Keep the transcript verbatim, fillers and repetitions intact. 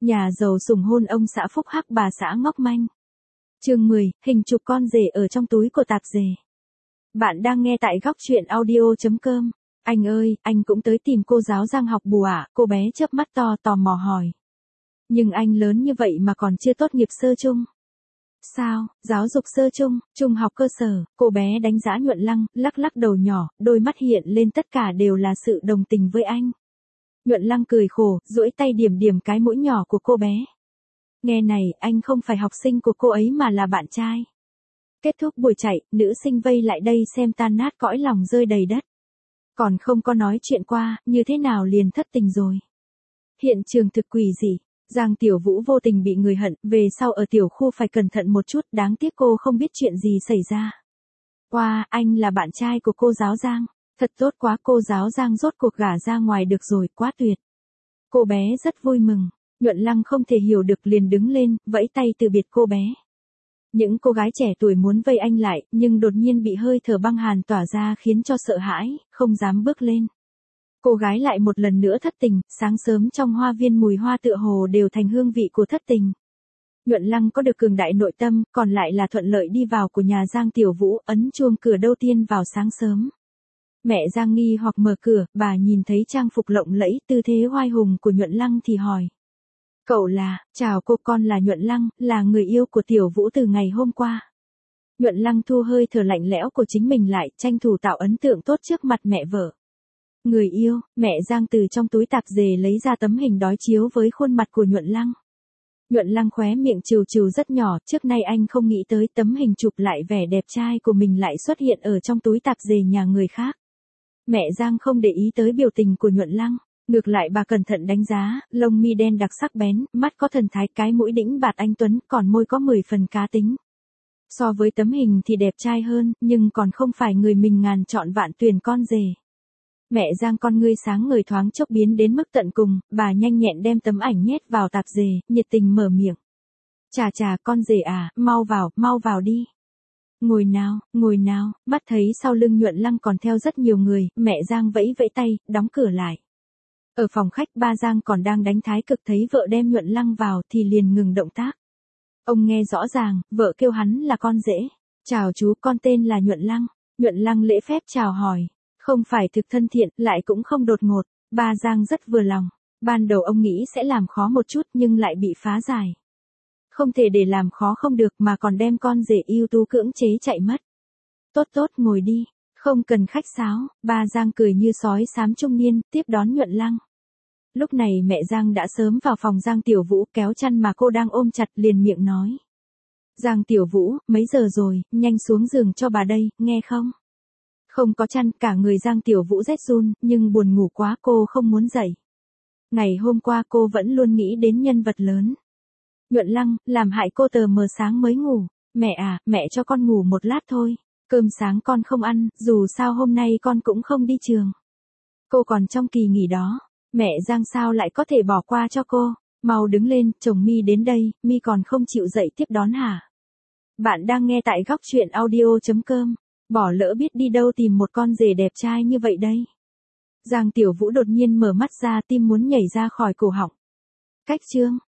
Nhà giàu sủng hôn ông xã phúc hắc bà xã ngốc manh. Chương mười, hình chụp con rể ở trong túi của tạp dề. Bạn đang nghe tại góc truyện audio chấm com. Anh ơi, anh cũng tới tìm cô giáo Giang học bù à? Cô bé chớp mắt to tò mò hỏi. Nhưng anh lớn như vậy mà còn chưa tốt nghiệp sơ chung. Sao, giáo dục sơ chung, trung học cơ sở, cô bé đánh giá Nhuận Lăng, lắc lắc đầu nhỏ, đôi mắt hiện lên tất cả đều là sự đồng tình với anh. Nhuận Lăng cười khổ, duỗi tay điểm điểm cái mũi nhỏ của cô bé. Nghe này, anh không phải học sinh của cô ấy mà là bạn trai. Kết thúc buổi chạy, nữ sinh vây lại đây xem tan nát cõi lòng rơi đầy đất. Còn không có nói chuyện qua, như thế nào liền thất tình rồi. Hiện trường thực quỷ dị, Giang Tiểu Vũ vô tình bị người hận, về sau ở tiểu khu phải cẩn thận một chút, đáng tiếc cô không biết chuyện gì xảy ra. Wow, anh là bạn trai của cô giáo Giang. Thật tốt quá, cô giáo Giang rốt cuộc gả ra ngoài được rồi, quá tuyệt. Cô bé rất vui mừng, Nhuận Lăng không thể hiểu được liền đứng lên, vẫy tay từ biệt cô bé. Những cô gái trẻ tuổi muốn vây anh lại, nhưng đột nhiên bị hơi thở băng hàn tỏa ra khiến cho sợ hãi, không dám bước lên. Cô gái lại một lần nữa thất tình, sáng sớm trong hoa viên mùi hoa tựa hồ đều thành hương vị của thất tình. Nhuận Lăng có được cường đại nội tâm, còn lại là thuận lợi đi vào của nhà Giang Tiểu Vũ, ấn chuông cửa đầu tiên vào sáng sớm. Mẹ Giang nghi hoặc mở cửa, bà nhìn thấy trang phục lộng lẫy, tư thế oai hùng của Nhuận Lăng thì hỏi. Cậu là, chào cô, con là Nhuận Lăng, là người yêu của Tiểu Vũ từ ngày hôm qua. Nhuận Lăng thu hơi thở lạnh lẽo của chính mình lại, tranh thủ tạo ấn tượng tốt trước mặt mẹ vợ. Người yêu, mẹ Giang từ trong túi tạp dề lấy ra tấm hình đối chiếu với khuôn mặt của Nhuận Lăng. Nhuận Lăng khóe miệng trừ trừ rất nhỏ, trước nay anh không nghĩ tới tấm hình chụp lại vẻ đẹp trai của mình lại xuất hiện ở trong túi tạp dề nhà người khác. Mẹ Giang không để ý tới biểu tình của Nhuận Lăng, ngược lại bà cẩn thận đánh giá, lông mi đen đặc sắc bén, mắt có thần thái, cái mũi đĩnh bạt anh tuấn, còn môi có mười phần cá tính. So với tấm hình thì đẹp trai hơn, nhưng còn không phải người mình ngàn chọn vạn tuyển con rể. Mẹ Giang con ngươi sáng ngời thoáng chốc biến đến mức tận cùng, bà nhanh nhẹn đem tấm ảnh nhét vào tạp dề, nhiệt tình mở miệng. Chà chà, con rể à, mau vào, mau vào đi. Ngồi nào, ngồi nào, mắt thấy sau lưng Nhuận Lăng còn theo rất nhiều người, mẹ Giang vẫy vẫy tay, đóng cửa lại. Ở phòng khách ba Giang còn đang đánh thái cực thấy vợ đem Nhuận Lăng vào thì liền ngừng động tác. Ông nghe rõ ràng, vợ kêu hắn là con rể. Chào chú, con tên là Nhuận Lăng. Nhuận Lăng lễ phép chào hỏi. Không phải thực thân thiện, lại cũng không đột ngột. Ba Giang rất vừa lòng. Ban đầu ông nghĩ sẽ làm khó một chút nhưng lại bị phá giải. Không thể để làm khó không được mà còn đem con rể ưu tú cưỡng chế chạy mất. Tốt tốt, ngồi đi. Không cần khách sáo, ba Giang cười như sói xám trung niên, tiếp đón Nhuận Lăng. Lúc này mẹ Giang đã sớm vào phòng Giang Tiểu Vũ kéo chăn mà cô đang ôm chặt liền miệng nói. Giang Tiểu Vũ, mấy giờ rồi, nhanh xuống giường cho bà đây, nghe không? Không có chăn, cả người Giang Tiểu Vũ rét run, nhưng buồn ngủ quá cô không muốn dậy. Ngày hôm qua cô vẫn luôn nghĩ đến nhân vật lớn. Nhuận Lăng, làm hại cô tờ mờ sáng mới ngủ. Mẹ à, mẹ cho con ngủ một lát thôi. Cơm sáng con không ăn, dù sao hôm nay con cũng không đi trường. Cô còn trong kỳ nghỉ đó. Mẹ Giang sao lại có thể bỏ qua cho cô. Mau đứng lên, chồng Mi đến đây, Mi còn không chịu dậy tiếp đón hả? Bạn đang nghe tại góc truyện audio chấm com. Bỏ lỡ biết đi đâu tìm một con rể đẹp trai như vậy đây. Giang Tiểu Vũ đột nhiên mở mắt ra, tim muốn nhảy ra khỏi cổ họng. Cách chương,